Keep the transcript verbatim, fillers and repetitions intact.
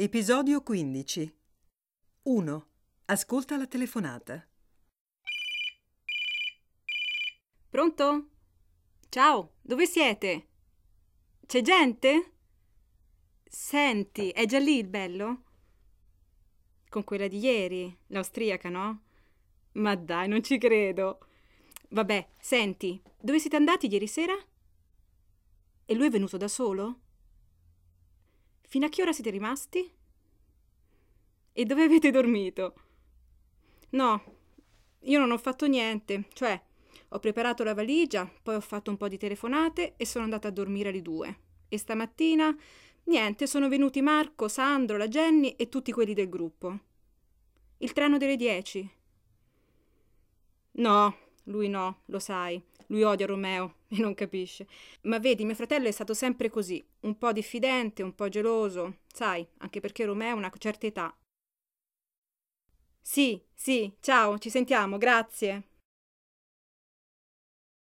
Episodio quindici. uno. Ascolta la telefonata. Pronto? Ciao, dove siete? C'è gente? Senti, è già lì il bello? Con quella di ieri, l'austriaca, no? Ma dai, non ci credo. Vabbè, senti, dove siete andati ieri sera? E lui è venuto da solo? Fino a che ora siete rimasti? E dove avete dormito? No, io non ho fatto niente, cioè ho preparato la valigia, poi ho fatto un po' di telefonate e sono andata a dormire alle due. E stamattina, niente, sono venuti Marco, Sandro, la Jenny e tutti quelli del gruppo. Il treno delle dieci. No, lui no, lo sai. Lui odia Romeo e non capisce. Ma vedi, mio fratello è stato sempre così, un po' diffidente, un po' geloso, sai, anche perché Romeo ha una certa età. Sì, sì, ciao, ci sentiamo, grazie.